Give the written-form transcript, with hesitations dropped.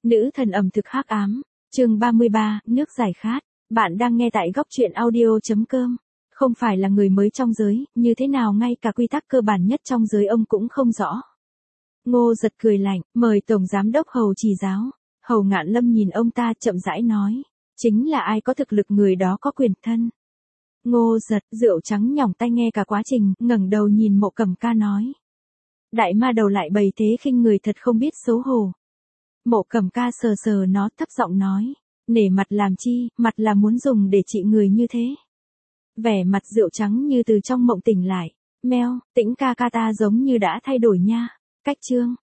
Nữ thần ẩm thực hắc ám, chương 33, nước giải khát. Bạn đang nghe tại góc truyện audio.com. Không phải là người mới trong giới, như thế nào ngay cả quy tắc cơ bản nhất trong giới ông cũng không rõ. Ngô Giật cười lạnh, mời Tổng Giám đốc Hầu chỉ giáo. Hầu Ngạn Lâm nhìn ông ta chậm rãi nói. Chính là ai có thực lực người đó có quyền thân. Ngô Giật, rượu trắng nhỏng tai nghe cả quá trình, ngẩng đầu nhìn Mộ Cẩm Ca nói. Đại ma đầu lại bày thế khinh người thật không biết xấu hổ. Mộ Cẩm Ca sờ sờ nó thấp giọng nói. Nể mặt làm chi, mặt là muốn dùng để trị người như thế. Vẻ mặt rượu trắng như từ trong mộng tỉnh lại. Meo, Tĩnh ca ca ta giống như đã thay đổi nha. Cách chương,